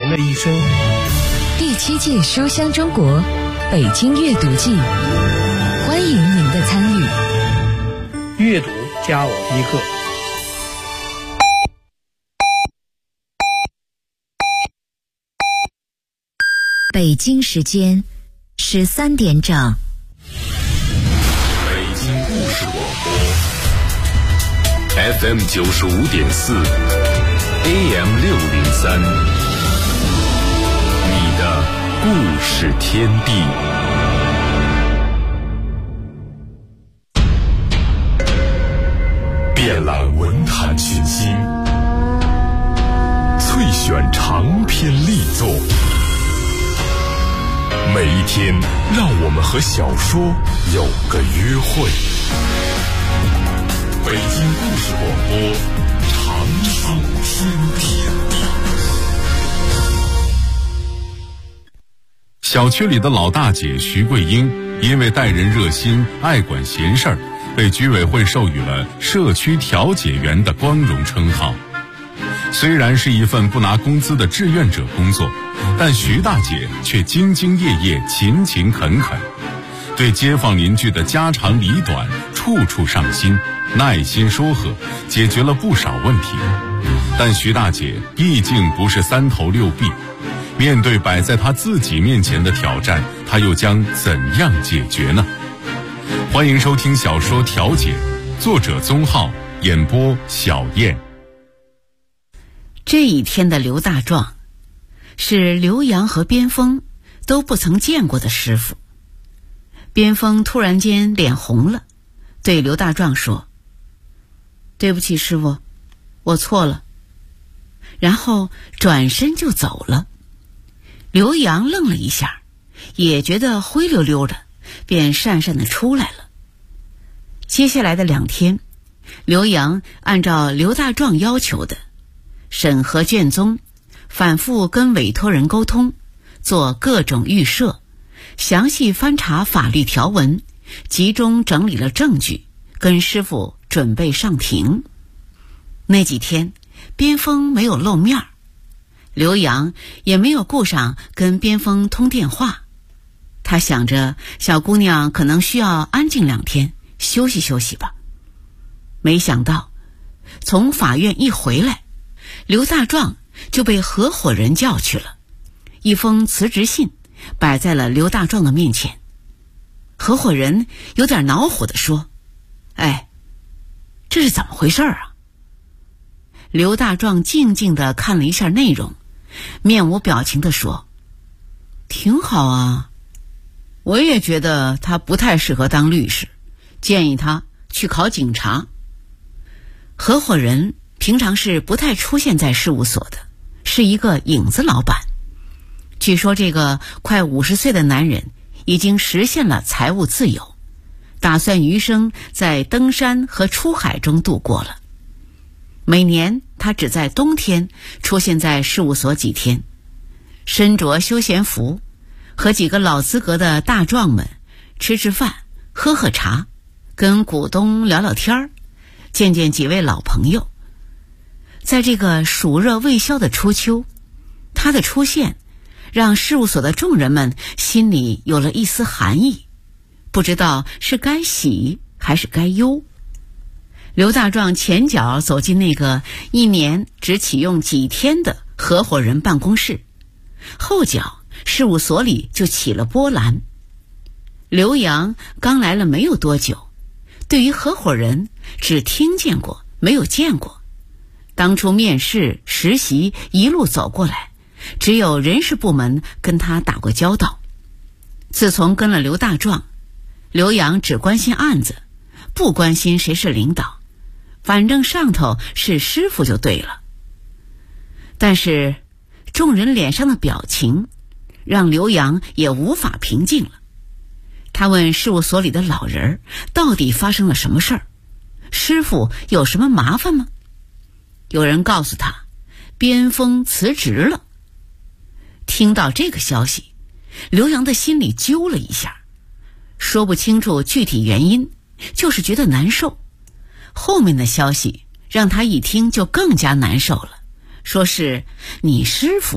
的一生。 第7届书香中国北京阅读季，欢迎您的参与。 阅读加我一个。 北京时间13点整。 北京故事广播 FM 95.4 AM 603，你的故事天地。遍览文坛群星，萃选长篇力作。每一天，让我们和小说有个约会。北京故事广播，长寿天地。小区里的老大姐徐桂英，因为待人热心、爱管闲事儿，被居委会授予了社区调解员的光荣称号。虽然是一份不拿工资的志愿者工作，但徐大姐却兢兢业业、勤勤恳恳，对街坊邻居的家长里短处处上心，耐心说和，解决了不少问题。但徐大姐毕竟不是三头六臂，面对摆在她自己面前的挑战，她又将怎样解决呢？欢迎收听小说《调解》，作者宗浩，演播小燕。 这一天的刘大壮是刘洋和边锋都不曾见过的师傅。边锋突然间脸红了，对刘大壮说：“对不起师傅，我错了。”然后转身就走了。刘洋愣了一下，也觉得灰溜溜的，便讪讪地出来了。接下来的2天，刘洋按照刘大壮要求的审核卷宗，反复跟委托人沟通，做各种预设，详细翻查法律条文，集中整理了证据，跟师傅准备上庭。那几天边锋没有露面，刘洋也没有顾上跟边锋通电话。他想着小姑娘可能需要安静2天，休息休息吧。没想到从法院一回来，刘大壮就被合伙人叫去了，一封辞职信摆在了刘大壮的面前。合伙人有点恼火地说：“哎，这是怎么回事啊？”刘大壮静静地看了一下内容，面无表情地说：“挺好啊，我也觉得他不太适合当律师，建议他去考警察。”合伙人平常是不太出现在事务所的，是一个影子老板。据说这个快50岁的男人已经实现了财务自由，打算余生在登山和出海中度过了。每年他只在冬天出现在事务所几天，身着休闲服，和几个老资格的大壮们吃吃饭、喝喝茶，跟股东聊聊天儿，见见几位老朋友。在这个暑热未消的初秋，他的出现让事务所的众人们心里有了一丝寒意，不知道是该喜还是该忧。刘大壮前脚走进那个1年只启用几天的合伙人办公室，后脚事务所里就起了波澜。刘洋刚来了没有多久，对于合伙人只听见过没有见过，当初面试实习一路走过来，只有人事部门跟他打过交道。自从跟了刘大壮，刘洋只关心案子，不关心谁是领导，反正上头是师傅就对了。但是众人脸上的表情让刘洋也无法平静了。他问事务所里的老人到底发生了什么事儿，师傅有什么麻烦吗？有人告诉他边锋辞职了。听到这个消息，刘洋的心里揪了一下，说不清楚具体原因，就是觉得难受。后面的消息让他一听就更加难受了，说是你师傅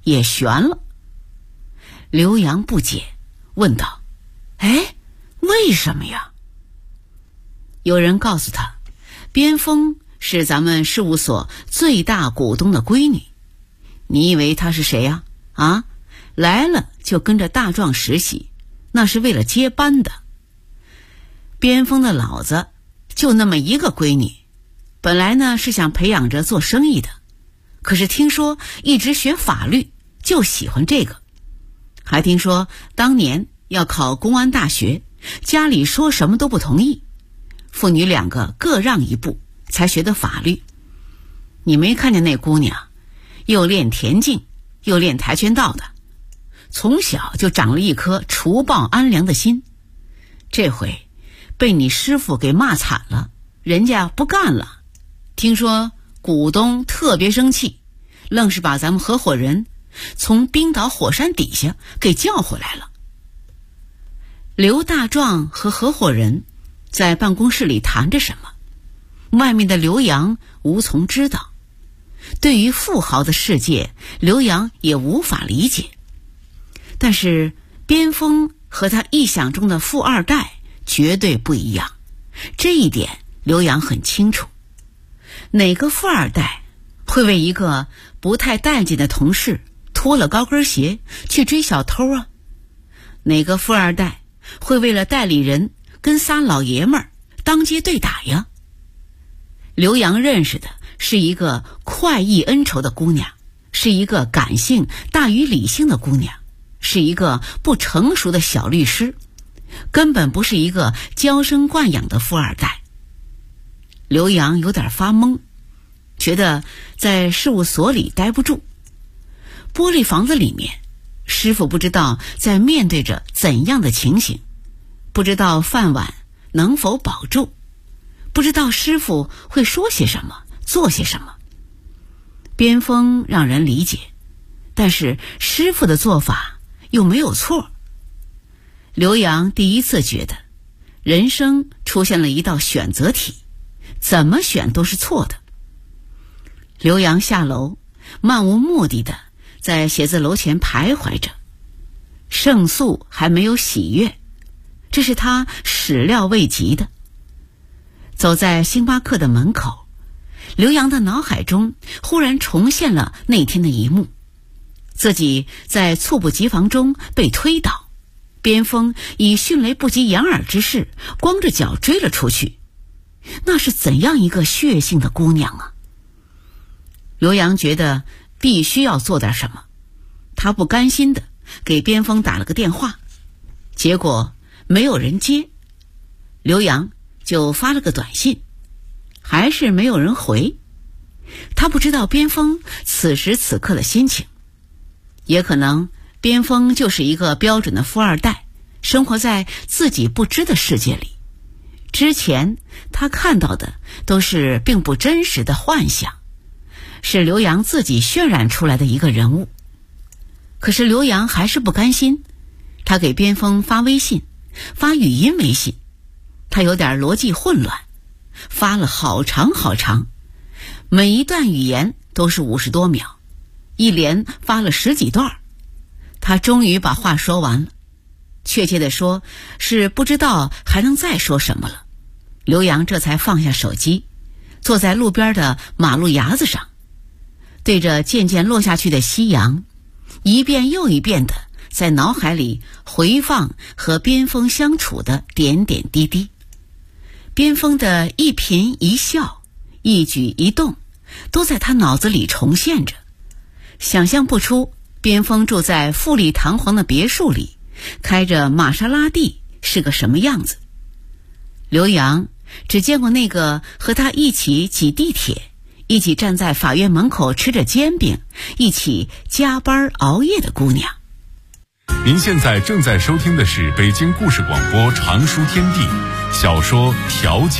也悬了。刘洋不解，问道：为什么呀？有人告诉他，边锋是咱们事务所最大股东的闺女。你以为她是谁呀？来了就跟着大壮实习，那是为了接班的。边锋的老子就那么一个闺女，本来呢是想培养着做生意的，可是听说一直学法律，就喜欢这个。还听说当年要考公安大学，家里说什么都不同意，父女两个各让一步才学的法律。你没看见那姑娘又练田径又练跆拳道的，从小就长了一颗除暴安良的心。这回被你师傅给骂惨了，人家不干了，听说股东特别生气，愣是把咱们合伙人从冰岛火山底下给叫回来了。刘大壮和合伙人在办公室里谈着什么，外面的刘洋无从知道。对于富豪的世界，刘洋也无法理解。但是边锋和他臆想中的富二代绝对不一样，这一点刘洋很清楚。哪个富二代会为一个不太待见的同事脱了高跟鞋去追小偷啊？哪个富二代会为了代理人跟仨老爷们儿当街对打呀？刘洋认识的是一个快意恩仇的姑娘，是一个感性大于理性的姑娘，是一个不成熟的小律师，根本不是一个娇生惯养的富二代。刘洋有点发懵，觉得在事务所里待不住。玻璃房子里面，师傅不知道在面对着怎样的情形，不知道饭碗能否保住，不知道师傅会说些什么做些什么。边锋让人理解，但是师傅的做法又没有错。刘洋第一次觉得人生出现了一道选择题，怎么选都是错的。刘洋下楼，漫无目的的在写字楼前徘徊着，胜诉还没有喜悦，这是他始料未及的。走在星巴克的门口，刘洋的脑海中忽然重现了那天的一幕，自己在猝不及防中被推倒，边锋以迅雷不及掩耳之势光着脚追了出去。那是怎样一个血性的姑娘啊！刘洋觉得必须要做点什么，他不甘心的给边锋打了个电话，结果没有人接，刘洋就发了个短信，还是没有人回。他不知道边锋此时此刻的心情，也可能边锋就是一个标准的富二代，生活在自己不知的世界里。之前他看到的都是并不真实的幻想，是刘洋自己渲染出来的一个人物。可是刘洋还是不甘心，他给边锋发微信，发语音微信，他有点逻辑混乱，发了好长好长，每一段语言都是50多秒，一连发了10几段。他终于把话说完了，确切的说是不知道还能再说什么了。刘洋这才放下手机，坐在路边的马路牙子上，对着渐渐落下去的夕阳，一遍又一遍的在脑海里回放和边锋相处的点点滴滴。边锋的一颦一笑，一举一动，都在他脑子里重现着。想象不出边锋住在富丽堂皇的别墅里，开着玛莎拉蒂是个什么样子。刘洋只见过那个和他一起挤地铁，一起站在法院门口吃着煎饼，一起加班熬夜的姑娘。 您现在正在收听的是北京故事广播常书天地小说《调解》。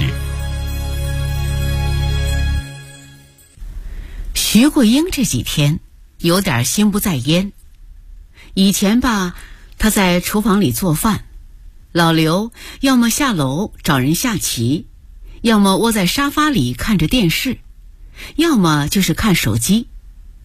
徐桂英这几天有点心不在焉。以前吧，她在厨房里做饭，老刘要么下楼找人下棋，要么窝在沙发里看着电视，要么就是看手机。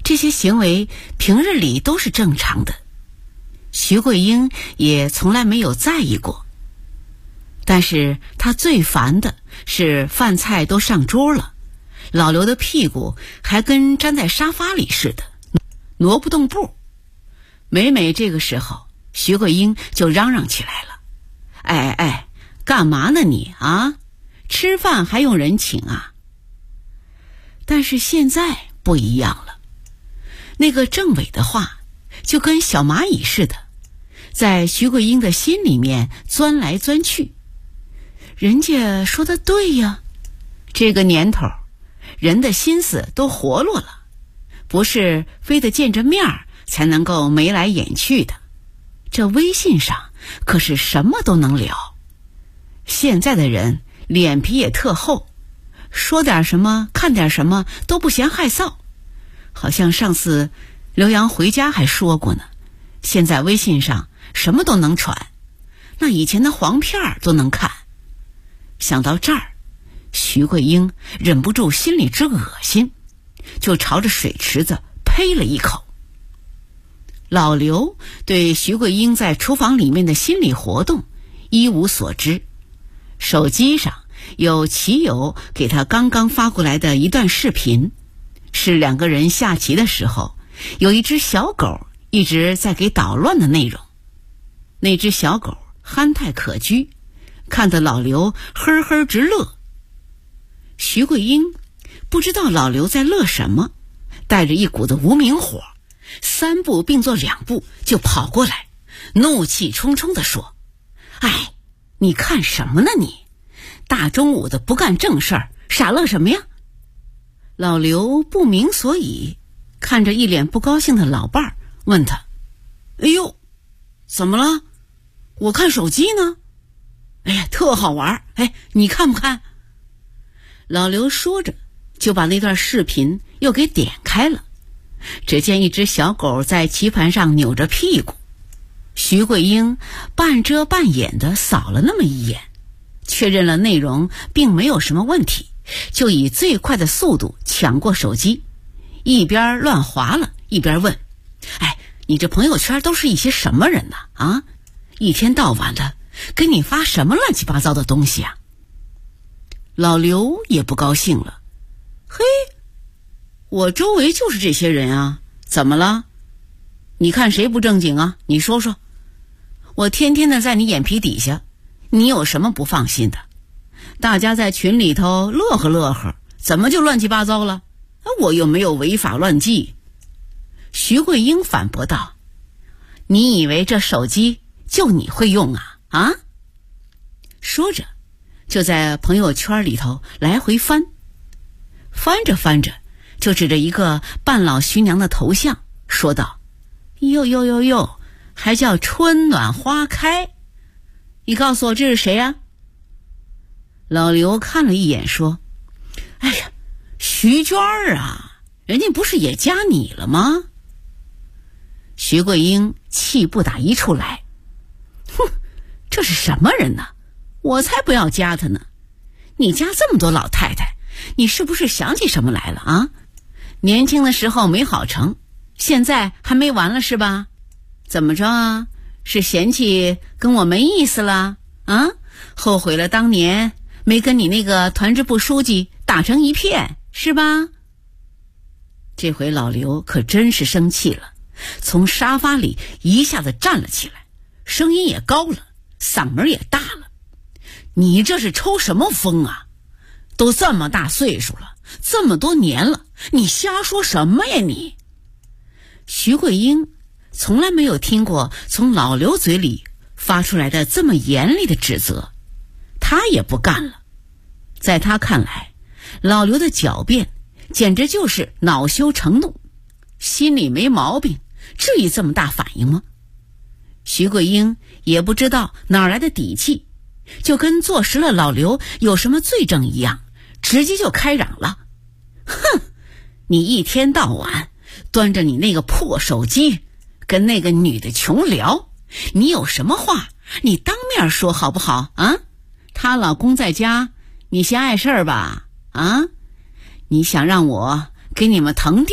这些行为平日里都是正常的，徐桂英也从来没有在意过。但是她最烦的是饭菜都上桌了，老刘的屁股还跟粘在沙发里似的，挪不动步。每每这个时候，徐桂英就嚷嚷起来了：哎，干嘛呢你啊？吃饭还用人请啊？但是现在不一样了，那个政委的话就跟小蚂蚁似的，在徐桂英的心里面钻来钻去。人家说的对呀，这个年头人的心思都活络了，不是非得见着面才能够眉来眼去的，这微信上可是什么都能聊。现在的人脸皮也特厚，说点什么看点什么都不嫌害臊。好像上次刘洋回家还说过呢，现在微信上什么都能传，那以前的黄片都能看。想到这儿，徐桂英忍不住心里直恶心，就朝着水池子呸了一口。老刘对徐桂英在厨房里面的心理活动一无所知，手机上有骑友给他刚刚发过来的一段视频，是两个人下棋的时候，有一只小狗一直在给捣乱的内容。那只小狗憨态可掬，看得老刘呵呵直乐。徐桂英不知道老刘在乐什么，带着一股子无名火，三步并作两步就跑过来，怒气冲冲地说：哎，你看什么呢你？大中午的不干正事儿，傻乐什么呀？老刘不明所以，看着一脸不高兴的老伴儿，问他：哎呦，怎么了？我看手机呢。哎呀，特好玩，哎，你看不看？老刘说着就把那段视频又给点开了，只见一只小狗在棋盘上扭着屁股。徐桂英半遮半掩地扫了那么一眼，确认了内容并没有什么问题，就以最快的速度抢过手机，一边乱划了一边问：哎，你这朋友圈都是一些什么人呢？啊，一天到晚的给你发什么乱七八糟的东西啊？老刘也不高兴了：嘿，我周围就是这些人啊，怎么了？你看谁不正经啊？你说说。我天天的在你眼皮底下，你有什么不放心的？大家在群里头乐呵乐呵，怎么就乱七八糟了？我又没有违法乱纪。徐桂英反驳道：你以为这手机就你会用啊？啊？说着就在朋友圈里头来回翻，翻着翻着就指着一个半老徐娘的头像说道：哟，还叫春暖花开，你告诉我这是谁啊？老刘看了一眼说：哎呀，徐娟啊，人家不是也加你了吗？徐桂英气不打一处来：哼，这是什么人呢？我才不要加他呢！你加这么多老太太，你是不是想起什么来了啊？年轻的时候没好成，现在还没完了是吧？怎么着啊？是嫌弃跟我没意思了啊？后悔了当年没跟你那个团支部书记打成一片是吧？这回老刘可真是生气了，从沙发里一下子站了起来，声音也高了，嗓门也大了：你这是抽什么风啊？都这么大岁数了，这么多年了，你瞎说什么呀你？徐桂英从来没有听过从老刘嘴里发出来的这么严厉的指责，他也不干了。在他看来，老刘的狡辩简直就是恼羞成怒，心里没毛病，至于这么大反应吗？徐桂英也不知道哪来的底气，就跟坐实了老刘有什么罪证一样，直接就开嚷了：哼，你一天到晚端着你那个破手机跟那个女的穷聊，你有什么话你当面说好不好啊？她老公在家，你嫌碍事儿吧？啊？你想让我给你们腾地儿，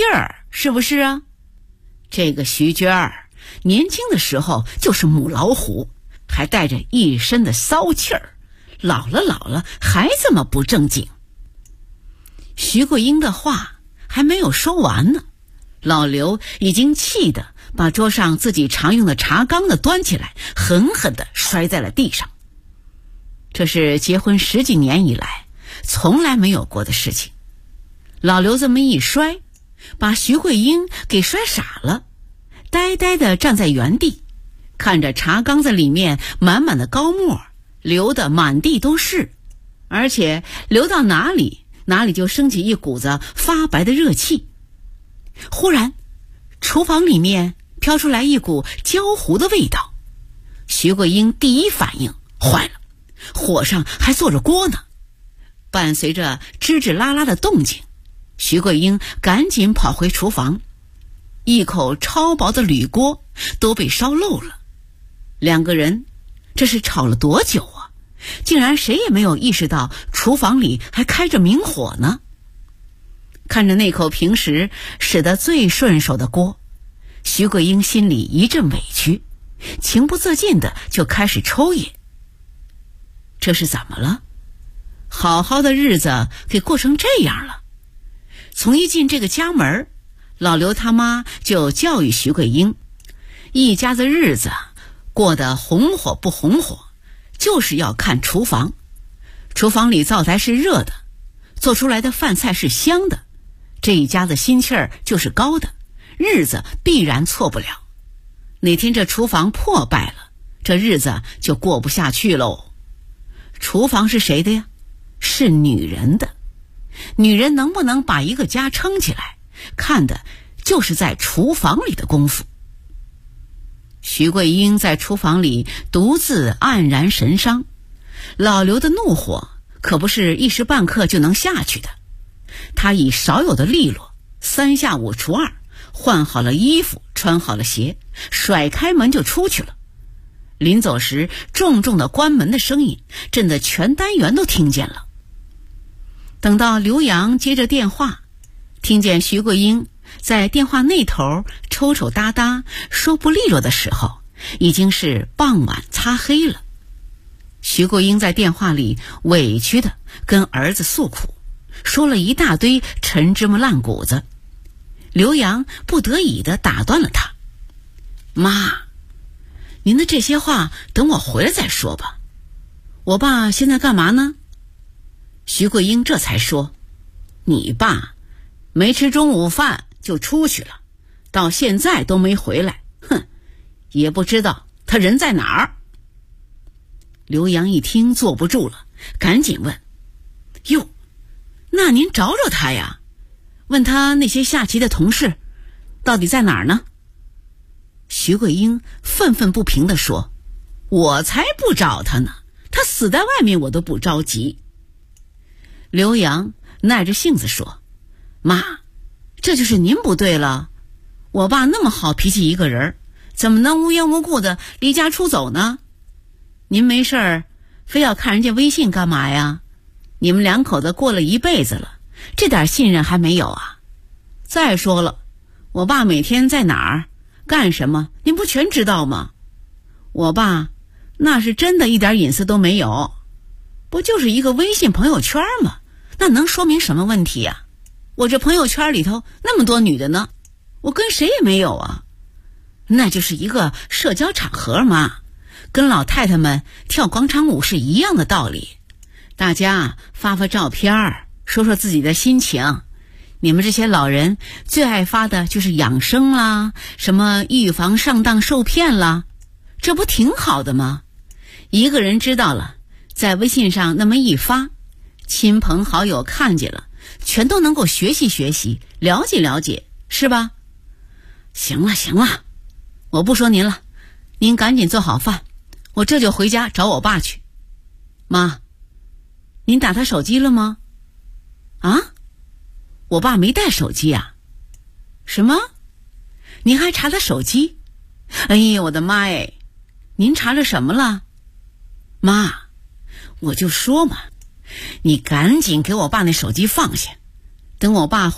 是不是啊？这个徐娟儿年轻的时候就是母老虎，还带着一身的骚气儿，老了还这么不正经。徐桂英的话还没有说完呢，老刘已经气得把桌上自己常用的茶缸子端起来，狠狠地摔在了地上。这是结婚10几年以来从来没有过的事情。老刘这么一摔，把徐桂英给摔傻了，呆呆地站在原地，看着茶缸子里面满满的高沫流得满地都是，而且流到哪里就升起一股子发白的热气。忽然厨房里面飘出来一股焦糊的味道，徐桂英第一反应，坏了，火上还坐着锅呢。伴随着吱吱啦啦的动静，徐桂英赶紧跑回厨房，一口超薄的铝锅都被烧漏了。两个人这是吵了多久啊？竟然谁也没有意识到厨房里还开着明火呢。看着那口平时使得最顺手的锅，徐桂英心里一阵委屈，情不自禁的就开始抽噎。这是怎么了？好好的日子给过成这样了。从一进这个家门，老刘他妈就教育徐桂英，一家子日子过得红火不红火，就是要看厨房。厨房里灶台是热的，做出来的饭菜是香的，这一家子心气儿就是高的，日子必然错不了。哪天这厨房破败了，这日子就过不下去喽。厨房是谁的呀？是女人的。女人能不能把一个家撑起来，看的就是在厨房里的功夫。徐桂英在厨房里独自黯然神伤，老刘的怒火可不是一时半刻就能下去的。他以少有的利落，3下5除2，换好了衣服，穿好了鞋，甩开门就出去了。临走时，重重的关门的声音震得全单元都听见了。等到刘洋接着电话，听见徐桂英在电话那头抽抽搭搭说不利落的时候，已经是傍晚擦黑了。徐桂英在电话里委屈地跟儿子诉苦，说了一大堆陈芝麻烂谷子。刘洋不得已地打断了他：妈，您的这些话等我回来再说吧。我爸现在干嘛呢？徐桂英这才说：你爸没吃中午饭就出去了，到现在都没回来，哼，也不知道他人在哪儿。刘洋一听坐不住了，赶紧问：哟，那您找找他呀，问他那些下棋的同事到底在哪儿呢？徐桂英愤愤不平地说：我才不找他呢，他死在外面我都不着急。刘洋耐着性子说：妈，这就是您不对了，我爸那么好脾气一个人，怎么能无缘无故的离家出走呢？您没事儿非要看人家微信干嘛呀？你们两口子过了一辈子了，这点信任还没有啊？再说了，我爸每天在哪儿干什么您不全知道吗？我爸那是真的一点隐私都没有，不就是一个微信朋友圈吗？那能说明什么问题呀？我这朋友圈里头那么多女的呢，我跟谁也没有啊。那就是一个社交场合嘛，跟老太太们跳广场舞是一样的道理。大家发发照片，说说自己的心情。你们这些老人最爱发的就是养生啦，什么预防上当受骗啦，这不挺好的吗？一个人知道了，在微信上那么一发，亲朋好友看见了，全都能够学习学习，了解了解，是吧？行了，我不说您了，您赶紧做好饭，我这就回家找我爸去。妈，您打他手机了吗？啊？我爸没带手机啊？什么？您还查他手机？哎呀，我的妈哎！您查了什么了？妈，我就说嘛，你赶紧给我爸那手机放下，等我爸回来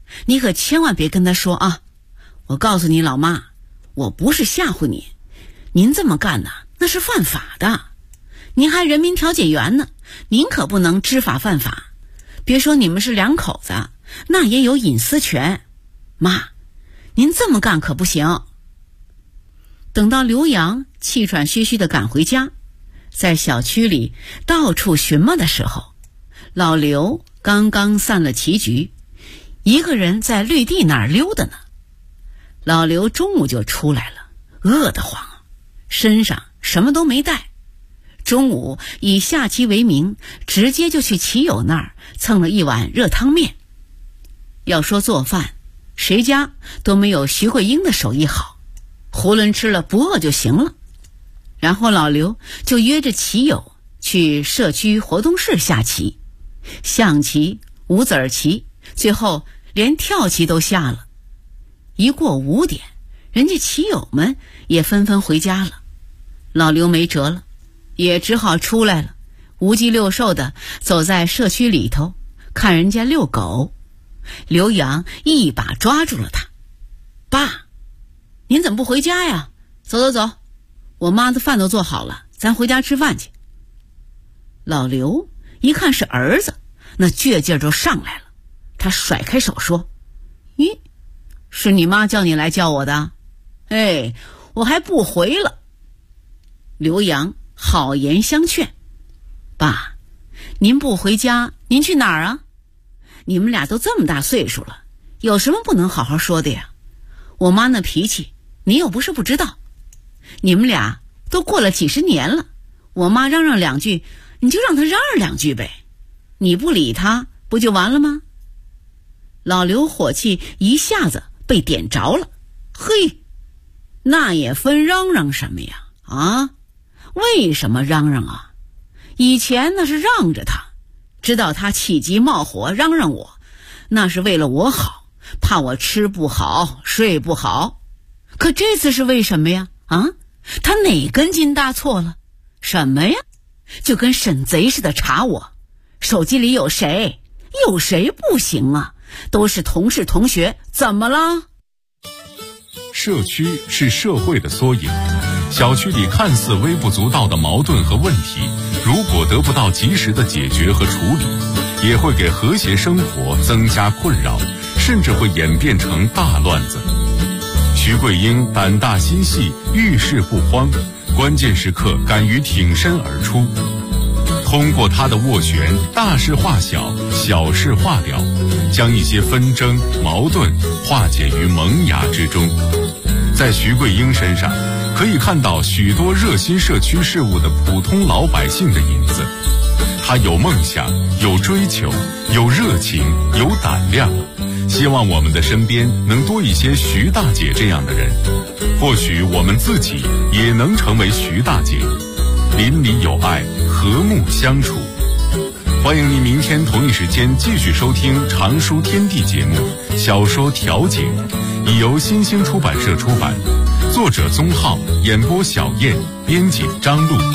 你可千万别跟他说啊！我告诉你老妈，我不是吓唬你，您这么干呢，那是犯法的。您还人民调解员呢，您可不能知法犯法。别说你们是两口子，那也有隐私权。妈，您这么干可不行。等到刘洋气喘吁吁地赶回家，在小区里到处寻摸的时候，老刘刚刚散了棋局，一个人在绿地那儿溜达呢。老刘中午就出来了，饿得慌，身上什么都没带。中午以下棋为名，直接就去棋友那儿蹭了一碗热汤面。要说做饭，谁家都没有徐桂英的手艺好，囫囵吃了不饿就行了。然后老刘就约着棋友去社区活动室下棋，象棋、五子棋，最后连跳棋都下了。一过5点，人家棋友们也纷纷回家了。老刘没辙了，也只好出来了，无鸡六兽的走在社区里头，看人家遛狗。刘洋一把抓住了他：“爸，您怎么不回家呀？走走走，我妈的饭都做好了，咱回家吃饭去。”老刘一看是儿子，那倔劲儿就上来了，他甩开手说：“咦，是你妈叫你来叫我的？哎，我还不回了。”刘洋好言相劝：“爸，您不回家，您去哪儿啊？你们俩都这么大岁数了，有什么不能好好说的呀？我妈那脾气，你又不是不知道。你们俩都过了几十年了，我妈嚷嚷2句，你就让她嚷嚷2句呗，你不理她不就完了吗？”老刘火气一下子被点着了，嘿，那也分嚷嚷什么呀？啊，为什么嚷嚷啊？以前那是让着他，知道他气急冒火嚷嚷我，那是为了我好，怕我吃不好睡不好。可这次是为什么呀？啊，他哪根筋搭错了？什么呀？就跟审贼似的查我，手机里有谁？有谁不行啊？都是同事同学，怎么了？ 社区是社会的缩影，小区里看似微不足道的矛盾和问题，如果得不到及时的解决和处理，也会给和谐生活增加困扰，甚至会演变成大乱子。徐桂英胆大心细，遇事不慌，关键时刻敢于挺身而出。通过他的斡旋，大事化小，小事化了，将一些纷争矛盾化解于萌芽之中。在徐桂英身上可以看到许多热心社区事务的普通老百姓的影子。他有梦想，有追求，有热情，有胆量。希望我们的身边能多一些徐大姐这样的人，或许我们自己也能成为徐大姐。邻里有爱，和睦相处。欢迎您明天同一时间继续收听《常书天地》节目《小说调解》，已由新兴出版社出版，作者宗浩，演播小燕，编辑张璐。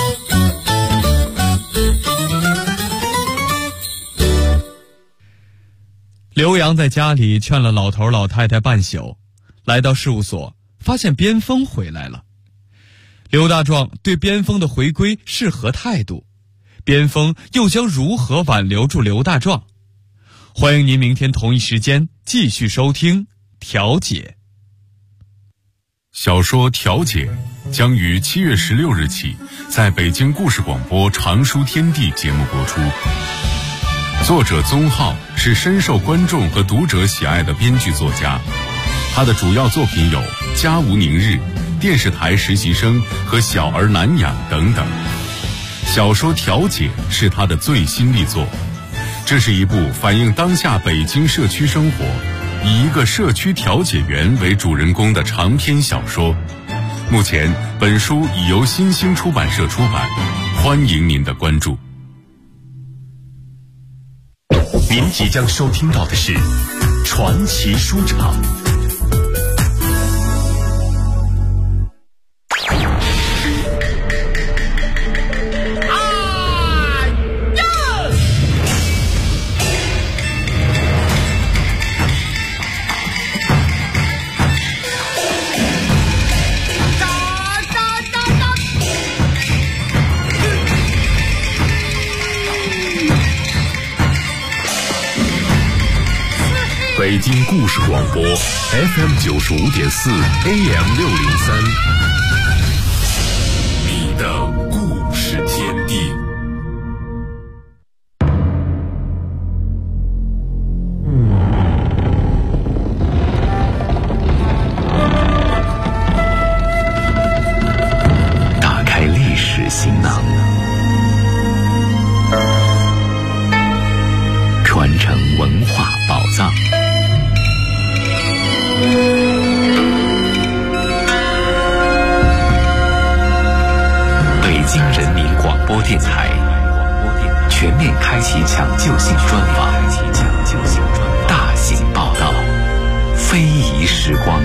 刘洋在家里劝了老头老太太半宿，来到事务所，发现边锋回来了。刘大壮对边锋的回归是何态度？边锋又将如何挽留住刘大壮？欢迎您明天同一时间继续收听《调解》。 小说《调解》将于7月16日起在北京故事广播《常书天地》节目播出。作者宗浩是深受观众和读者喜爱的编剧作家，他的主要作品有《家无宁日》、电视台实习生和小儿难养等等。小说《调解》是他的最新力作，这是一部反映当下北京社区生活，以一个社区调解员为主人公的长篇小说。目前本书已由新兴出版社出版，欢迎您的关注。 您即将收听到的是传奇书场。 京故事广播 FM 95.4 AM 603，你的故事天地。打开历史行囊，传承文化宝藏。北京人民广播电台全面开启抢救性专访，大型报道，非遗时光。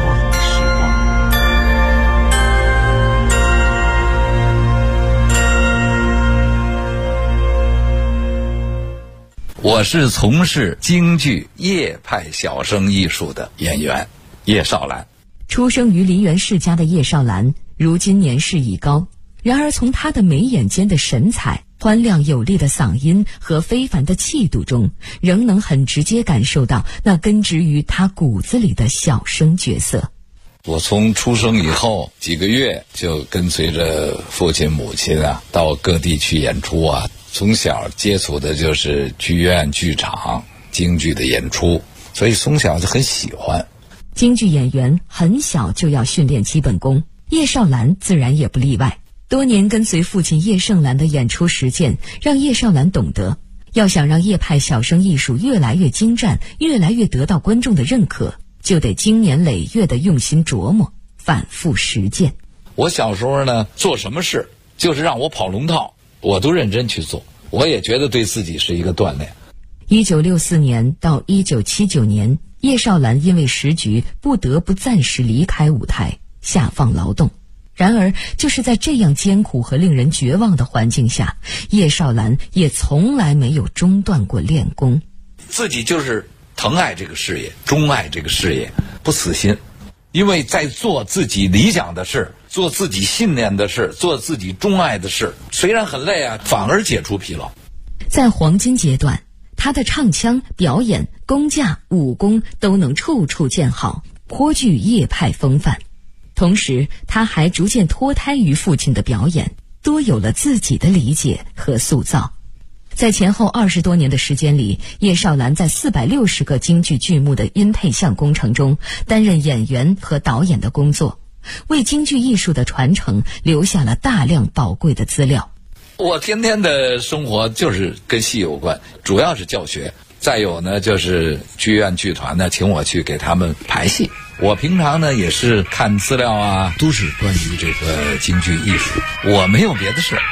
我是从事京剧叶派小生艺术的演员叶绍兰。 出生于梨园世家的叶绍兰，如今年事已高，然而从他的眉眼间的神采、欢亮有力的嗓音和非凡的气度中，仍能很直接感受到那根植于他骨子里的小生角色。 我从出生以后几个月就跟随着父亲母亲到各地去演出从小接触的就是剧院剧场京剧的演出，所以从小就很喜欢。 京剧演员很小就要训练基本功，叶绍兰自然也不例外。多年跟随父亲叶盛兰的演出实践，让叶绍兰懂得，要想让叶派小生艺术越来越精湛，越来越得到观众的认可，就得经年累月的用心琢磨，反复实践。 我小时候呢，做什么事就是让我跑龙套，我都认真去做，我也觉得对自己是一个锻炼。 1964年到1979年，叶绍兰因为时局不得不暂时离开舞台，下放劳动。然而就是在这样艰苦和令人绝望的环境下，叶绍兰也从来没有中断过练功。 自己就是疼爱这个事业，钟爱这个事业，不死心。因为在做自己理想的事，做自己信念的事，做自己钟爱的事，虽然很累反而解除疲劳。 在黄金阶段，他的唱腔、表演、功架、武功都能处处见好，颇具叶派风范。同时他还逐渐脱胎于父亲的表演，多有了自己的理解和塑造。在前后20多年的时间里，叶绍兰在460个京剧剧目的音配像工程中担任演员和导演的工作，为京剧艺术的传承留下了大量宝贵的资料。 我天天的生活就是跟戏有关，主要是教学，再有呢就是剧院剧团呢请我去给他们排戏。我平常呢也是看资料都是关于这个京剧艺术，我没有别的事。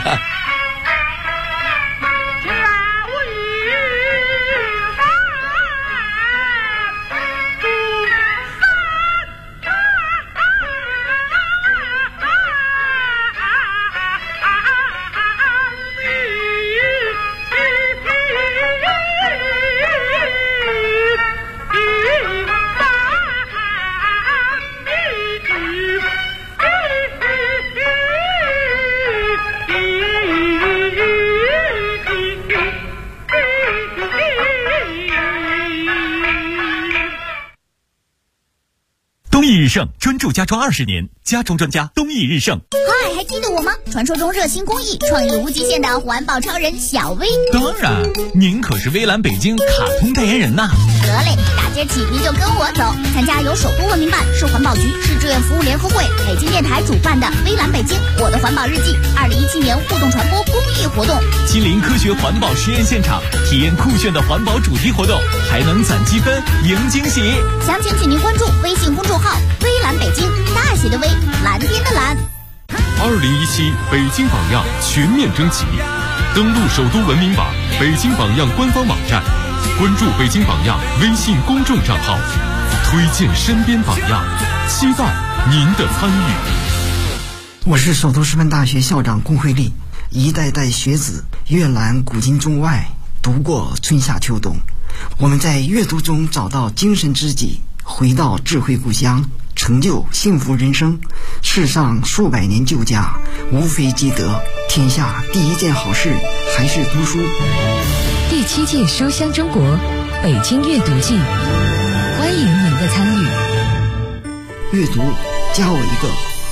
日盛专注家装20年，家装专家东益日盛。 嗨，还记得我吗？传说中热心公益、创意无极限的环保超人小薇。 当然，您可是微蓝北京卡通代言人呐。 得嘞，大街起您就跟我走，参加由首都文明办、市环保局、市志愿服务联合会、北京电台主办的微蓝北京我的环保日记2017年互动传播公益活动， 亲临科学环保实验现场，体验酷炫的环保主题活动，还能攒积分赢惊喜。 详情请您关注微信公众号微蓝北京，大写的微，蓝天的蓝。 2017北京榜样全面征集，登录首都文明榜、北京榜样官方网站，关注北京榜样微信公众账号，推荐身边榜样，期待您的参与。 我是首都师范大学校长龚慧丽，一代代学子阅览古今中外，读过春夏秋冬，我们在阅读中找到精神知己，回到智慧故乡，成就幸福人生。世上数百年旧家，无非积德，天下第一件好事还是读书。 第7届书香中国北京阅读季，欢迎您的参与。 阅读，加我一个。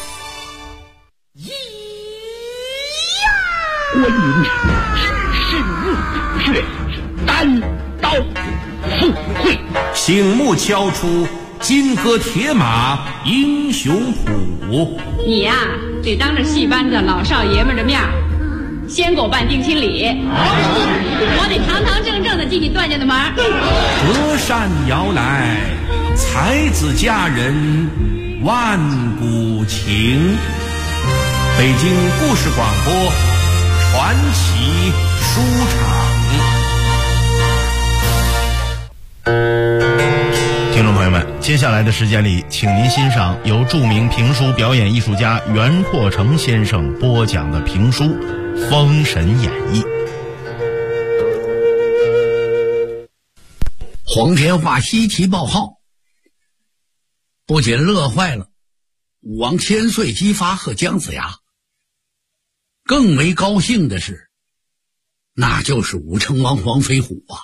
观音只身入穴，单刀赴会， 醒目敲出金戈铁马英雄谱。 你呀，得当着戏班子老少爷们的面先给我办定亲礼，我得堂堂正正的进你段家的门。 隔山遥来，才子佳人万古情。北京故事广播传奇书场。 听众朋友们，接下来的时间里，请您欣赏由著名评书表演艺术家袁阔成先生播讲的评书《封神演义》。 黄天化西岐报号，不仅乐坏了武王千岁姬发和姜子牙，更为高兴的是，那就是武成王黄飞虎啊！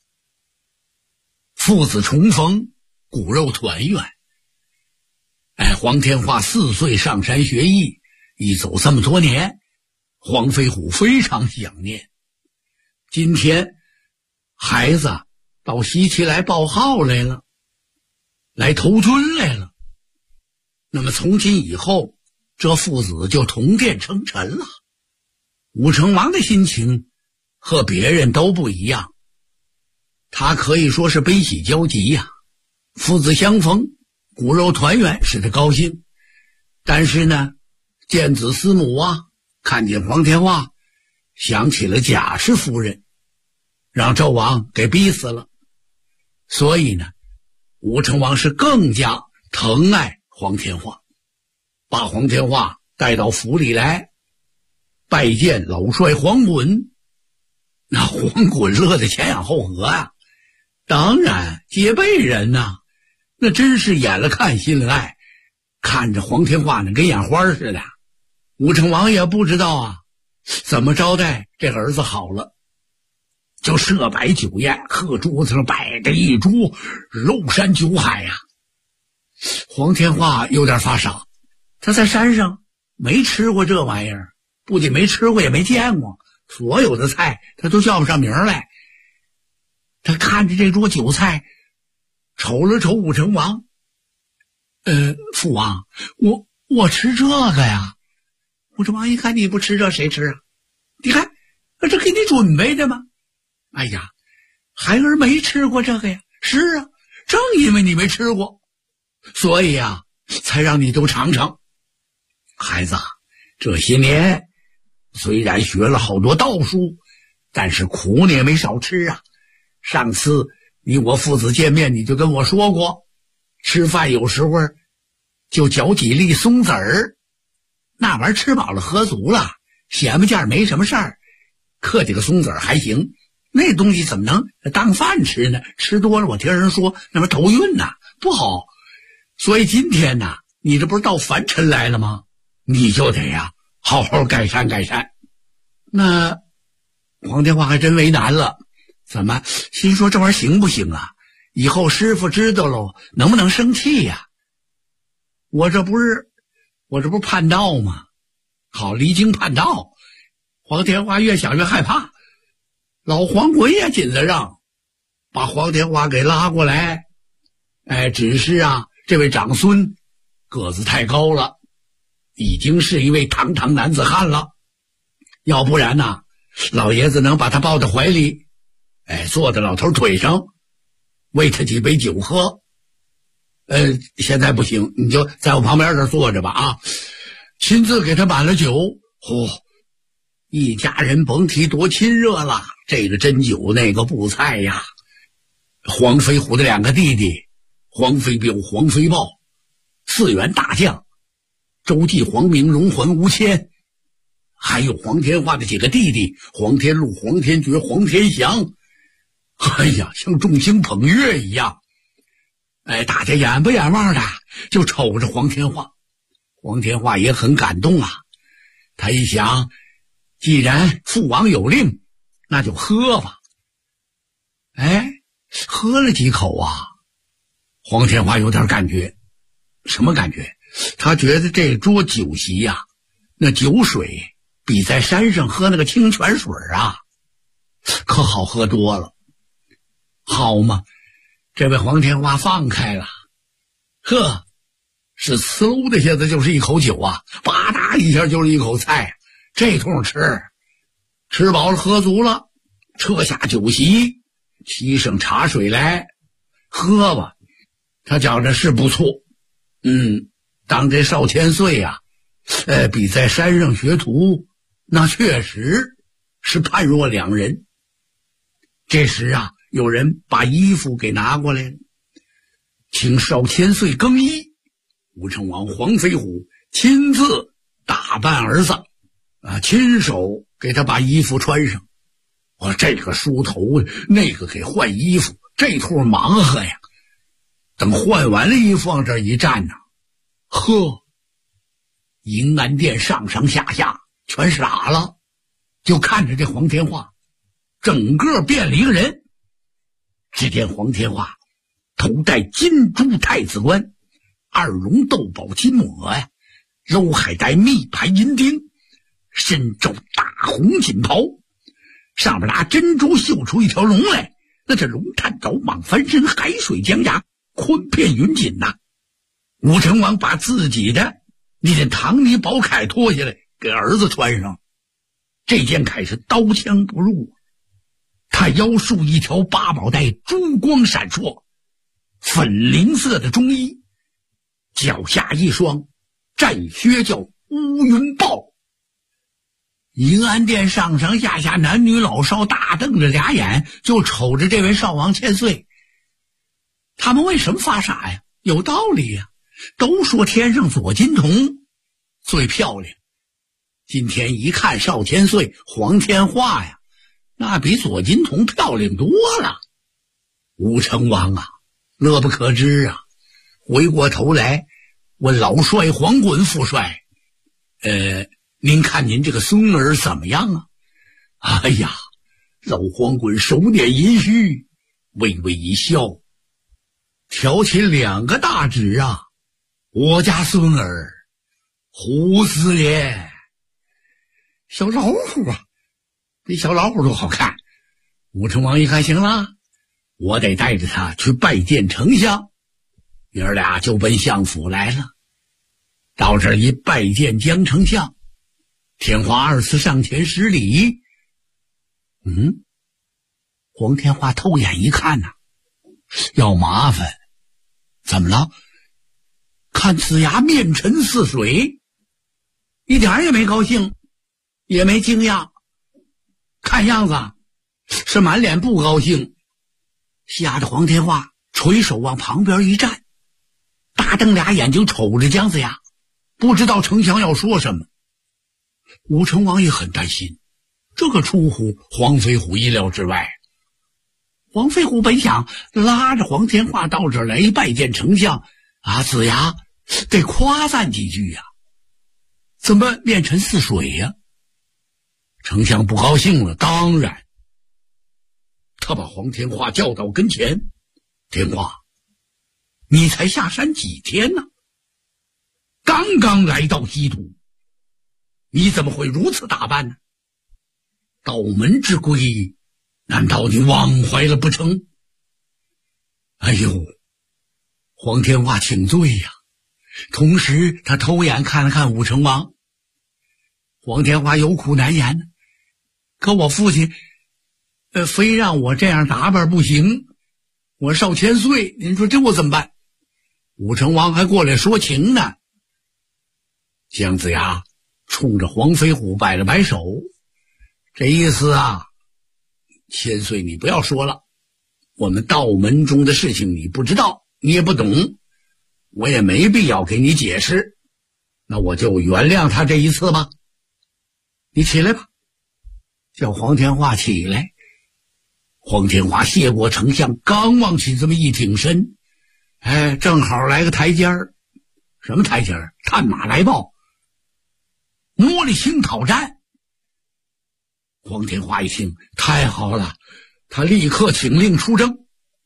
父子重逢，骨肉团圆。黄天化4岁上山学艺，一走这么多年，黄飞虎非常想念。今天孩子到西岐来报号来了，来投军来了。那么从今以后，这父子就同殿称臣了。武成王的心情和别人都不一样，他可以说是悲喜交集呀。父子相逢，骨肉团圆，使他高兴。但是呢，见子思母啊，看见黄天化，想起了贾氏夫人，让纣王给逼死了。所以呢，武成王是更加疼爱黄天化，把黄天化带到府里来拜见老帅黄滚。那黄滚乐得前仰后合啊，当然结拜人呐，那真是眼了看心了爱，看着黄天化呢跟眼花似的。武成王也不知道啊怎么招待这个儿子好了，就设摆酒宴，客桌子上摆着一桌肉山酒海呀。黄天化有点发傻，他在山上没吃过这玩意儿，不仅没吃过也没见过，所有的菜他都叫不上名来。他看着这桌酒菜，瞅了瞅武成王，父王，我吃这个呀。武成王一看你不吃这谁吃啊？你看这给你准备的吗？哎呀，孩儿没吃过这个呀。是啊，正因为你没吃过，所以啊才让你都尝尝。孩子，这些年虽然学了好多道术，但是苦你也没少吃啊。上次你我父子见面，你就跟我说过，吃饭有时候就嚼几粒松子儿，那玩意儿吃饱了喝足了，闲不见没什么事儿，嗑几个松子儿还行。那东西怎么能当饭吃呢？吃多了我听人说那玩意儿头晕呐，不好。所以今天呢，你这不是到凡尘来了吗？你就得呀好好改善改善。那黄天化还真为难了，怎么心说这玩意儿行不行啊？以后师傅知道了能不能生气呀？我这不是叛道吗？好，离经叛道。黄天化越想越害怕，老黄滚也紧了让，把黄天化给拉过来。只是啊这位长孙个子太高了，已经是一位堂堂男子汉了，要不然呢老爷子能把他抱在怀里，坐在老头腿上，喂他几杯酒喝。现在不行，你就在我旁边这坐着吧啊！亲自给他满了酒，一家人甭提多亲热了。这个斟酒，那个布菜呀。黄飞虎的2个弟弟，黄飞彪、黄飞豹，4员大将，周忌、黄明、荣桓、吴谦，还有黄天化的几个弟弟，黄天禄、黄天觉、黄天祥。哎呀，像众星捧月一样。大家眼不眼望的就瞅着黄天化。黄天化也很感动啊，他一想，既然父王有令，那就喝吧。 喝了几口啊，黄天化有点感觉。什么感觉？他觉得这桌酒席呀，那酒水比在山上喝那个清泉水啊可好喝多了。好嘛，这位黄天化放开了，呵，是呲溜的一下子就是一口酒啊，吧嗒一下就是一口菜，这通吃饱了喝足了，撤下酒席，沏上茶水来喝吧。他觉着是不错，当这少千岁呀，比在山上学徒那确实是判若两人。这时啊，有人把衣服给拿过来了，请少千岁更衣。武成王黄飞虎亲自打扮儿子亲手给他把衣服穿上。我这个梳头，那个给换衣服，这通忙活呀。等换完了衣服往这一站呢，呵，迎安殿上上下下全傻了，就看着这黄天化整个变了一个人。只见黄天化头戴金珠太子冠，二龙斗宝金抹呀，肉海带密牌银钉，身着大红锦袍，上面拿珍珠绣出一条龙来，那是龙探爪，蟒翻身，海水江崖，昆片云锦呐。武成王把自己的那件唐泥宝铠脱下来给儿子穿上，这件铠是刀枪不入，他腰束一条八宝带，珠光闪烁，粉绫色的中衣，脚下一双战靴叫乌云豹。迎安殿上上下下男女老少大瞪着俩眼，就瞅着这位少王千岁。他们为什么发傻呀？有道理呀，都说天上左金童最漂亮，今天一看少千岁黄天化呀，那比左金童漂亮多了。武成王啊，乐不可支啊，回过头来问老帅黄衮副帅，您看您这个孙儿怎么样啊？哎呀，老黄衮手捻银须，微微一笑，挑起两个大指啊，我家孙儿胡子脸，小老虎啊，比小老虎都好看。武成王一看，行了，我得带着他去拜见丞相。爷儿俩就奔相府来了。到这儿一拜见江丞相，天华二次上前施礼。黄天化偷眼一看呐，要麻烦。怎么了？看子牙面沉似水，一点也没高兴，也没惊讶，看样子是满脸不高兴。吓得黄天化垂手往旁边一站，大瞪俩眼睛瞅着姜子牙，不知道丞相要说什么。武成王也很担心，这个出乎黄飞虎意料之外。黄飞虎本想拉着黄天化到这儿来拜见丞相子牙得夸赞几句呀，怎么面沉似水呀？丞相不高兴了，当然他把黄天化叫到跟前。天化，你才下山几天呢？刚刚来到西都，你怎么会如此打扮呢？道门之规，难道你忘怀了不成？哎呦，黄天化请罪呀。同时他偷眼看了看武成王。黄天化有苦难言，可我父亲非让我这样打扮不行，我少千岁，您说这我怎么办？武成王还过来说情呢。姜子牙冲着黄飞虎摆了摆手，这意思啊，千岁你不要说了，我们道门中的事情你不知道，你也不懂，我也没必要给你解释，那我就原谅他这一次吧。你起来吧。叫黄天化起来。黄天化谢过丞相，刚往起这么一挺身，正好来个台阶儿。什么台阶儿？探马来报，摸了星讨战。黄天化一听，太好了，他立刻请令出征。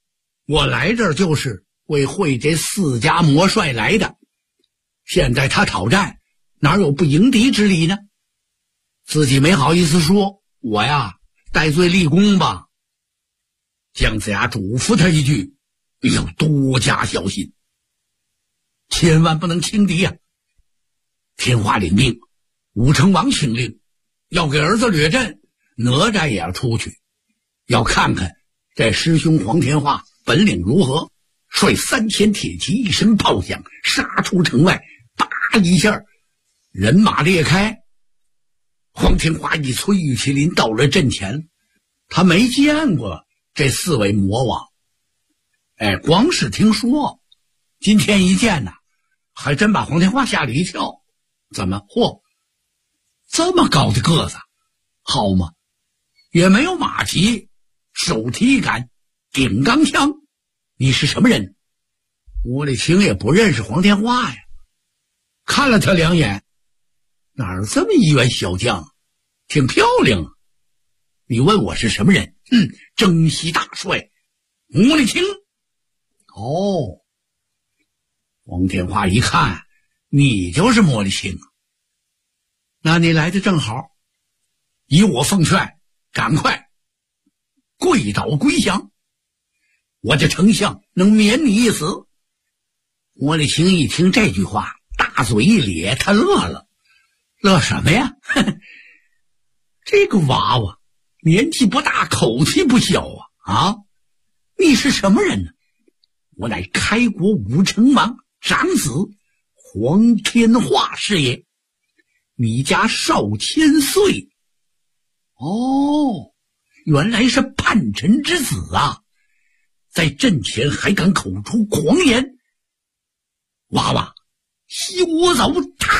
我来这儿就是为会这4家魔帅来的。现在他讨战，哪有不迎敌之理呢？自己没好意思说，我呀戴罪立功吧。姜子牙嘱咐他一句，要多加小心，千万不能轻敌呀。天化领命，武成王请令，要给儿子掠阵，哪吒也要出去，要看看这师兄黄天化本领如何。率3000铁骑，一声炮响，杀出城外，叭一下，人马裂开。黄天化一催玉麒麟到了阵前，他没见过这4位魔王，光是听说，今天一见呢，还真把黄天化吓了一跳。怎么，这么高的个子，好嘛，也没有马骑，手提一杆顶钢枪，你是什么人？魔力青也不认识黄天化呀，看了他2眼，哪儿这么一员小将，挺漂亮啊。你问我是什么人？征西大帅魔力青。哦，黄天化一看，你就是魔力青啊，那你来的正好，以我奉劝，赶快跪倒归降，我这丞相能免你一死。魔力青一听这句话，大嘴一咧，他乐了。乐什么呀？这个娃娃年纪不大，口气不小啊！你是什么人呢？我乃开国武成王长子黄天化是也。你家少1000岁。哦，原来是叛臣之子啊，在阵前还敢口出狂言。娃娃休走！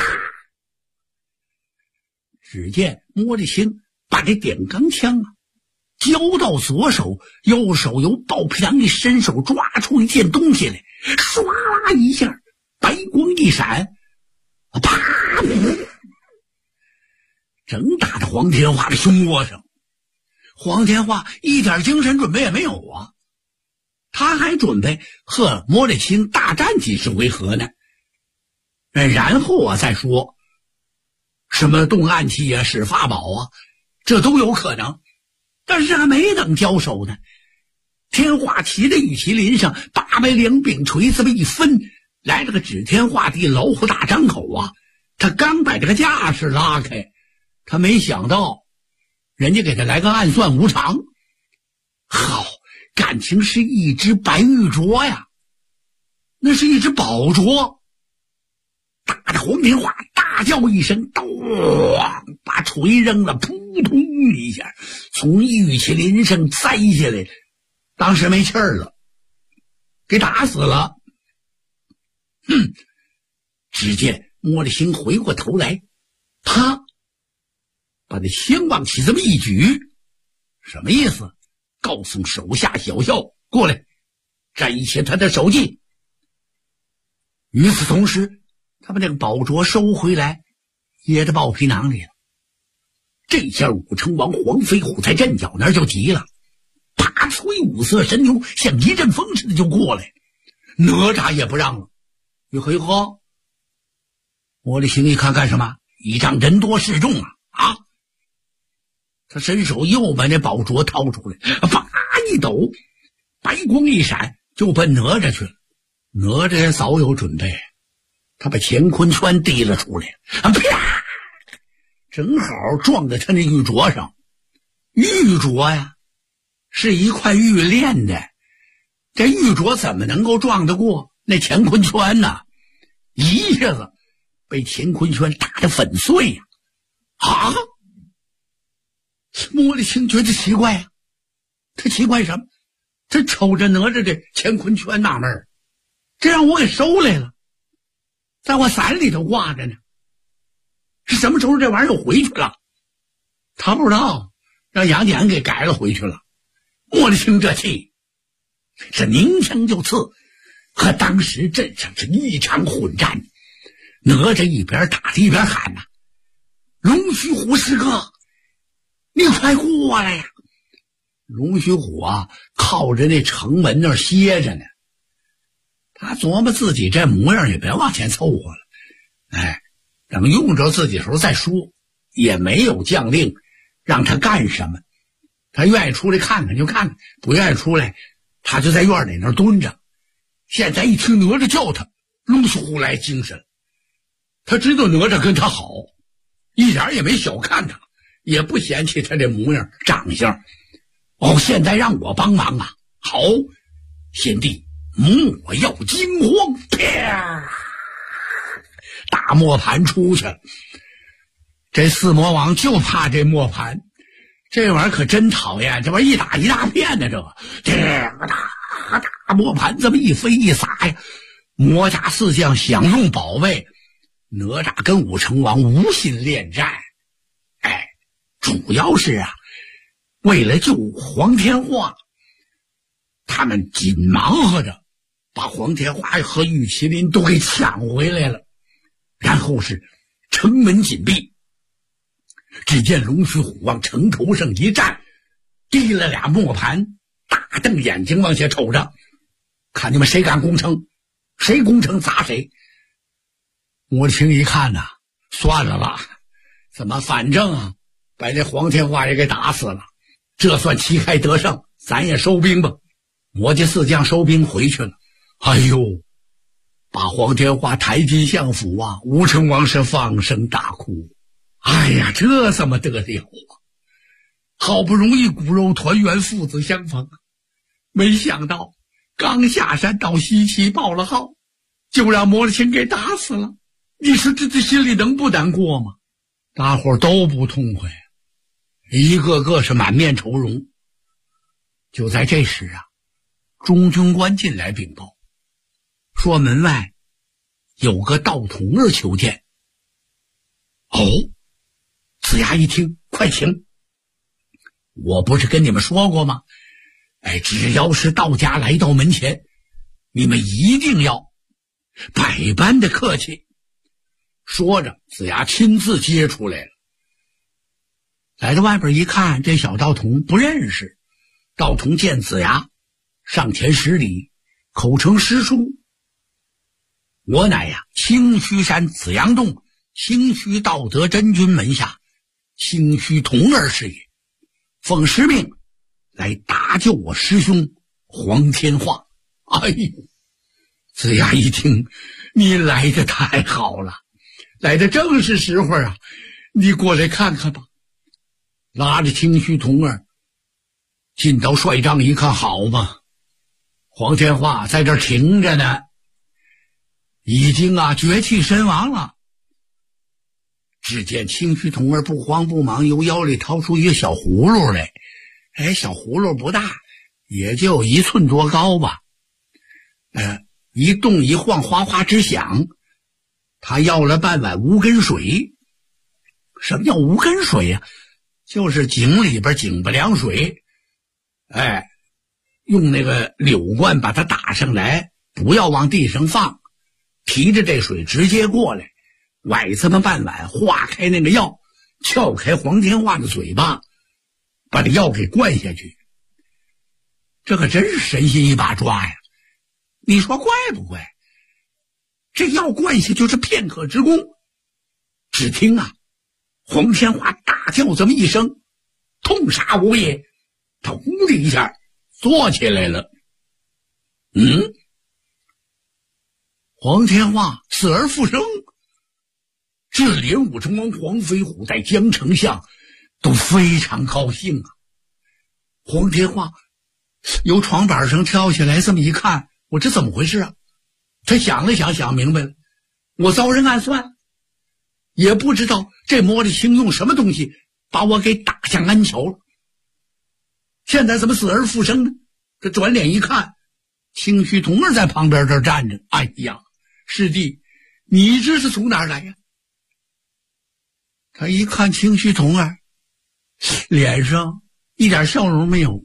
只见魔力青把这点钢枪交到左手，右手由抱皮囊一伸手抓出一件东西来，唰啦一下，白光一闪，啪！正打到黄天化的胸窝上。黄天化一点精神准备也没有啊，他还准备和魔力青大战几十回合呢，然后再说什么动暗器啊，使法宝啊，这都有可能。但是还没等交手呢，天化骑在玉麒麟上，8枚2柄锤这么一分，来了个指天画地，老虎大张口啊！他刚把这个架势拉开，他没想到人家给他来个暗算无常。好，感情是一只白玉镯呀，那是一只宝镯。打的黄天化大叫一声，把锤扔了，扑通一下从玉麒麟上栽下来，当时没气儿了，给打死了。只见魔力青回过头来，他把那兴旺旗这么一举，什么意思？告诉手下小校过来摘下他的首级。与此同时，他把那个宝镯收回来，掖在豹皮囊里了。这下武成王黄飞虎在阵脚那儿就急了，啪催五色神牛像一阵风似的就过来，哪吒也不让了。嘿呵，魔力青一看干什么？倚仗人多势众啊！他伸手又把那宝镯掏出来，啪一抖，白光一闪，就奔哪吒去了。哪吒也早有准备，他把乾坤圈提了出来，啪，正好撞在他那玉镯上。玉镯呀，是一块玉炼的，这玉镯怎么能够撞得过那乾坤圈呢？一下子被乾坤圈打得粉碎呀！魔力青觉得奇怪呀，他奇怪什么？他瞅着哪吒这乾坤圈纳闷儿，这让我给收来了，在我伞里头挂着呢，是什么时候这玩意儿又回去了？他不知道，让杨戬给改了回去了。魔力青这气，是拧枪就刺，和当时阵上是一场混战。哪吒一边打着一边喊呐：“龙须虎师哥，你快过来呀！” 龙须虎啊，靠着那城门那儿歇着呢。他琢磨自己这模样也别往前凑合了，等用着自己时候再说，也没有将令让他干什么。他愿意出来看看就看看，不愿意出来，他就在院里那儿蹲着。现在一听哪吒叫他，龙须虎来精神，他知道哪吒跟他好，一点也没小看他，也不嫌弃他这模样长相。现在让我帮忙啊！好，贤弟莫要惊慌，啪，大磨盘出去了。这四魔王就怕这磨盘，这玩意儿可真讨厌，这玩意儿一打一大片呢，这大磨盘这么一飞一撒呀，魔家四将想用宝贝，哪吒跟武成王无心恋战。主要是啊，为了救黄天化，他们紧忙活着把黄天化和玉麒麟都给抢回来了。然后是城门紧闭，只见龙须虎往城头上一站，提了俩磨盘，大瞪眼睛往下瞅着，看你们谁敢攻城，谁攻城砸谁。魔青一看呐，算了吧，怎么反正啊把这黄天化也给打死了，这算旗开得胜，咱也收兵吧。魔家四将收兵回去了。把黄天化抬进相府啊，吴成王是放声大哭。这怎么得了啊？好不容易骨肉团圆，父子相逢，没想到刚下山到西岐报了号，就让魔力青给打死了。你说这心里能不难过吗？大伙儿都不痛快，一个个是满面愁容。就在这时啊，中军官进来禀报，说门外有个道童儿求见。子牙一听，快请。我不是跟你们说过吗？只要是道家来到门前，你们一定要百般的客气。说着，子牙亲自接出来了。来到外边一看，这小道童不认识。道童见子牙，上前施礼，口称师叔。我乃清虚山紫阳洞清虚道德真君门下清虚童儿是也，奉师命来搭救我师兄黄天化。子牙一听，你来的太好了，来的正是时候啊，你过来看看吧。拉着清虚童儿进到帅帐一看，好嘛，黄天化在这儿停着呢，已经绝气身亡了。只见清虚童儿不慌不忙，由腰里掏出一个小葫芦来。小葫芦不大，也就1寸多高吧。一动一晃，哗哗直响。他要了半碗无根水。什么叫无根水呀？就是井里边井不凉水。用那个柳罐把它打上来，不要往地上放，提着这水直接过来，崴这么半碗，化开那个药，撬开黄天化的嘴巴，把这药给灌下去。这可真是神仙一把抓呀！你说怪不怪？这药灌下就是片刻之功。只听黄天化大叫这么一声，痛杀无也，他呼的一下坐起来了。黄天化死而复生，这连武成王黄飞虎在江城下都非常高兴啊。黄天化由床板上跳下来，这么一看，我这怎么回事啊？他想了想，想明白了，我遭人暗算，也不知道这魔力青用什么东西把我给打向安桥了，现在怎么死而复生呢？这转脸一看，清虚童儿在旁边这儿站着。师弟，你这是从哪儿来呀？他一看清虚童儿，脸上一点笑容没有，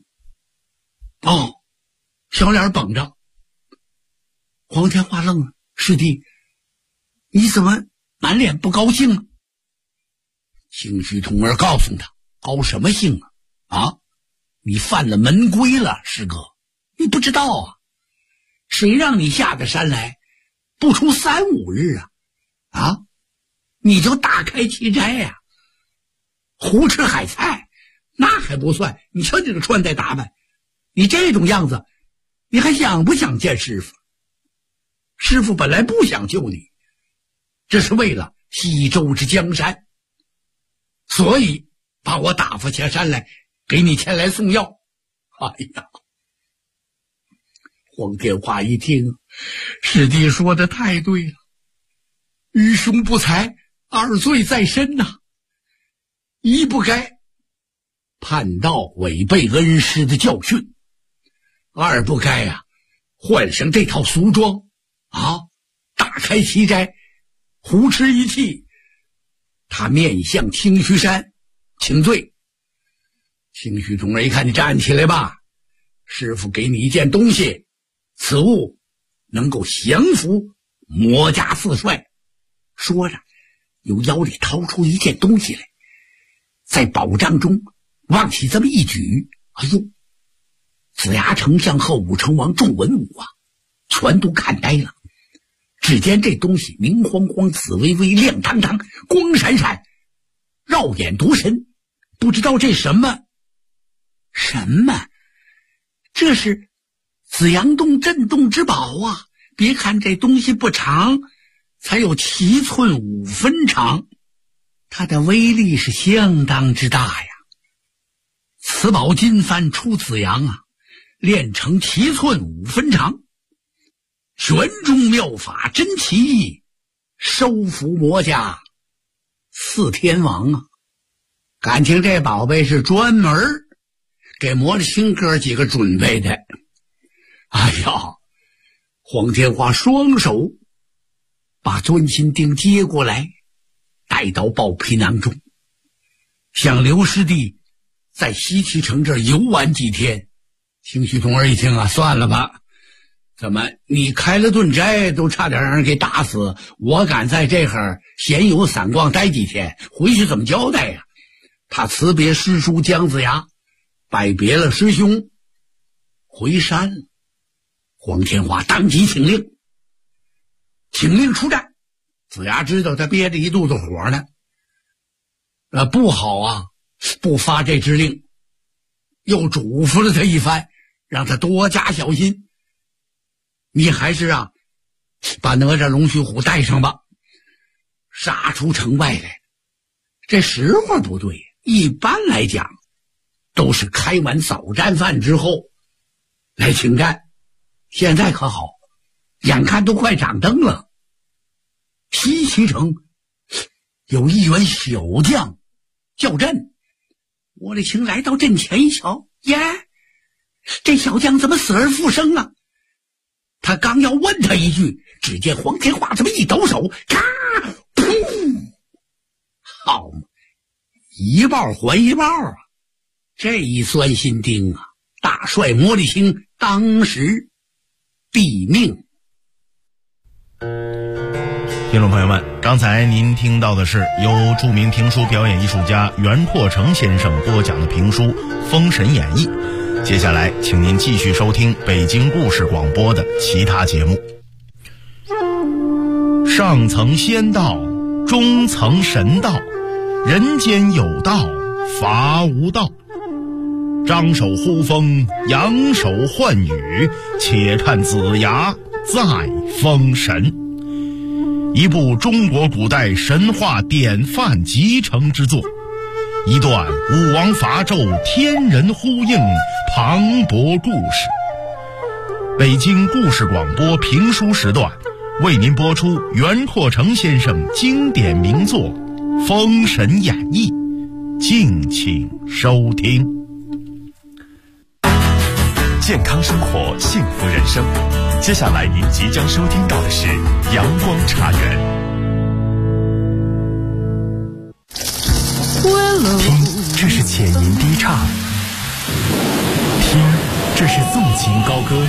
小脸绷着。黄天化愣了，师弟，你怎么满脸不高兴呢？清虚童儿告诉他，高什么兴啊？ 你犯了门规了，师哥，你不知道啊？谁让你下的山来，不出3、5日啊，你就大开奇斋呀，胡吃海菜，那还不算。你瞧你这穿戴打扮，你这种样子，你还想不想见师傅？师傅本来不想救你，这是为了西周之江山，所以把我打发下山来，给你前来送药。哎呀，黄天化一听，师弟说的太对了，愚兄不才，2罪在身呐。一不该叛道违背恩师的教训，2不该换上这套俗装大开奇斋，胡吃一气。他面向清虚山请罪。清虚童儿一看，你站起来吧，师傅给你一件东西，此物能够降服魔家4帅。说着由腰里掏出一件东西来，在宝帐中往起这么一举，哎呦，子牙丞相和武成王众文武全都看呆了。只见这东西明晃晃、紫微微、亮堂堂、光闪闪，绕眼夺神，不知道这什么？这是紫阳洞镇洞之宝啊！别看这东西不长，才有7寸5分长，它的威力是相当之大呀。此宝金幡出紫阳炼成7寸5分长，玄中妙法真奇异，收服魔家4天王感情这宝贝是专门给魔力星哥几个准备的。哎呀，黄天化双手把钻心钉接过来，带到豹皮囊中，想刘师弟在西岐城这儿游玩几天。清虚童儿一听算了吧，怎么你开了顿斋都差点让人给打死，我敢在这儿闲游散逛待几天，回去怎么交代呀？他辞别师叔姜子牙，拜别了师兄，回山了。黄天化当即请令出战。子牙知道他憋着一肚子火呢，不好不发这支令，又嘱咐了他一番，让他多加小心。你还是把哪吒龙须虎带上吧。杀出城外来，这时候不对，一般来讲都是开完早战饭之后来请战，现在可好，眼看都快掌灯了。西岐城有一员小将叫阵，我的情来到阵前一瞧，耶，这小将怎么死而复生啊？他刚要问他一句，只见黄天化这么一抖手，咔，噗，好嘛，一报还一报这一钻心钉大帅魔力星当时毙命。 听众朋友们，刚才您听到的是由著名评书表演艺术家袁阔成先生播讲的评书《封神演义》。接下来请您继续收听北京故事广播的其他节目。上层仙道，中层神道，人间有道，法无道。张手呼风，扬手唤雨，且看子牙再封神。一部中国古代神话典范集成之作，一段武王伐纣天人呼应磅礴故事。北京故事广播评书时段为您播出袁阔成先生经典名作《封神演义》，敬请收听。 健康生活，幸福人生。接下来您即将收听到的是阳光茶园。听，这是浅吟低唱；听，这是纵情高歌；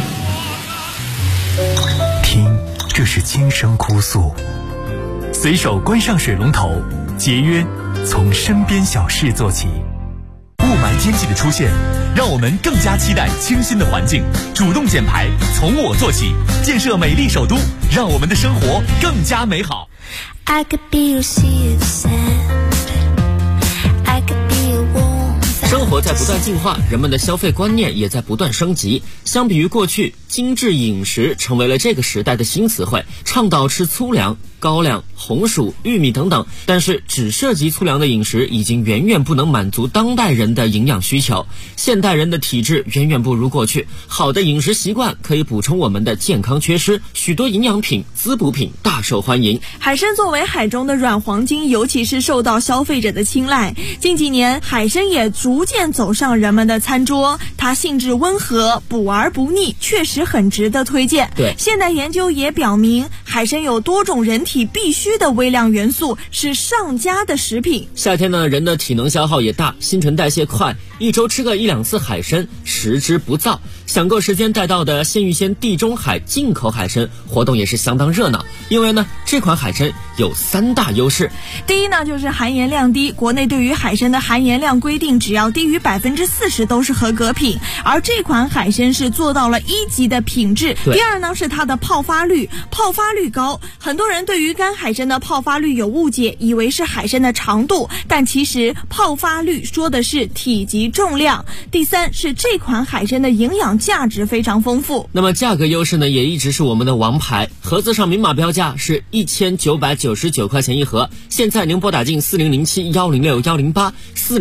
听，这是轻声哭诉。随手关上水龙头，节约从身边小事做起。物霾天气的出现，让我们更加期待清新的环境，主动减排，从我做起，建设美丽首都，让我们的生活更加美好。 I could be your sea of sand. I could be your warm. 生活在不断进化，人们的消费观念也在不断升级。相比于过去，精致饮食成为了这个时代的新词汇，倡导吃粗粮、高粱、红薯、玉米等等，但是只涉及粗粮的饮食已经远远不能满足当代人的营养需求。现代人的体质远远不如过去，好的饮食习惯可以补充我们的健康缺失，许多营养品、滋补品大受欢迎。 海参作为海中的软黄金，尤其是受到消费者的青睐。近几年，海参也逐渐走上人们的餐桌，它性质温和，补而不腻，确实很值得推荐。 对， 现代研究也表明，海参有多种人体必需的微量元素，是上佳的食品。 夏天呢，人的体能消耗也大，新陈代谢快，一周吃个1-2次海参，食之不燥。想够时间带到的鲜芋仙地中海进口海参活动也是相当热闹，因为呢，这款海参有3大优势。 第一呢，就是含盐量低，国内对于海参的含盐量规定，只要低于40%都是合格品，而这款海参是做到了1级的品质。第二呢，是它的泡发率高，很多人对于干海参的泡发率有误解，以为是海参的长度，但其实泡发率说的是体积重量。第三是这款海参的营养价值非常丰富。 那么价格优势呢，也一直是我们的王牌，盒子上明码标价是1999块钱一盒，现在您拨打进4007-106-108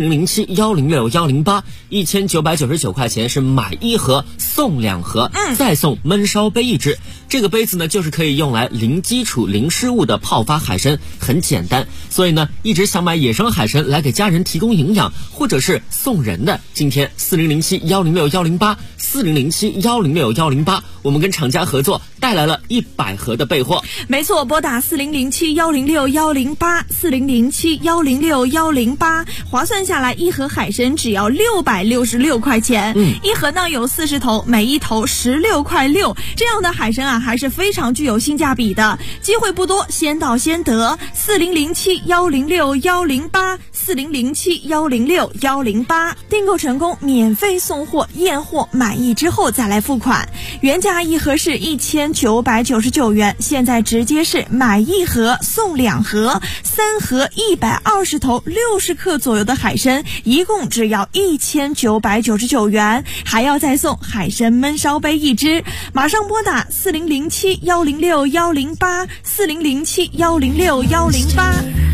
4007-106-108，1999块钱是买1盒送2盒，再送焖烧杯1只。这个杯子呢，就是可以用来零基础零失误的泡发海参，很简单。所以呢，一直想买野生海参来给家人提供营养，或者是送人的，今天4007-106-108 4007-106-108，我们跟厂家合作，带来了100盒的备货。 没错，拨打4007-106-108 4007-106-108，划算下来1盒海参只要666块钱。一盒呢有40头，每一头16块6，这样的海参啊还是非常具有性价比的。机会不多，先到先得。4007-106-108 4007-106-108，订购成功免费送货，验货满意之后再来付款。原价1盒是1999元，现在直接是买1盒送2盒，3盒120头60克左右的海参，一共只要1999元，还要再送海参焖烧杯1只。马上拨打4007-106-108 4007-106-108。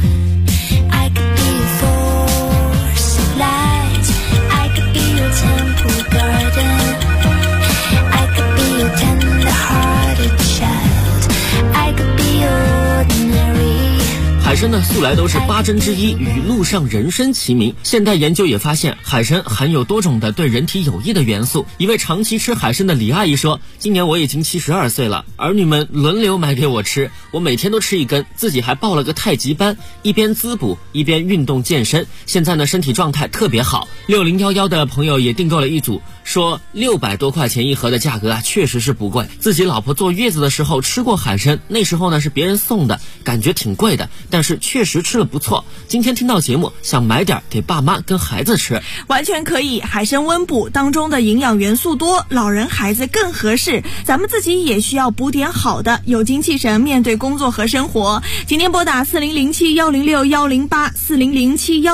海参呢，素来都是8珍之一，与陆上人参齐名。现代研究也发现，海参含有多种的对人体有益的元素。一位长期吃海参的李阿姨说，今年我已经72岁了，儿女们轮流买给我吃，我每天都吃1根，自己还报了个太极班，一边滋补一边运动健身，现在呢身体状态特别好。6011的朋友也订购了1组，说600多块钱1盒的价格啊，确实是不贵。自己老婆坐月子的时候吃过海参，那时候呢是别人送的，感觉挺贵的，但是确实吃了不错。今天听到节目，想买点给爸妈跟孩子吃， 完全可以。海参温补，当中的营养元素多，老人孩子更合适。咱们自己也需要补点好的，有精气神面对工作和生活。今天拨打4007-106-108 4007-106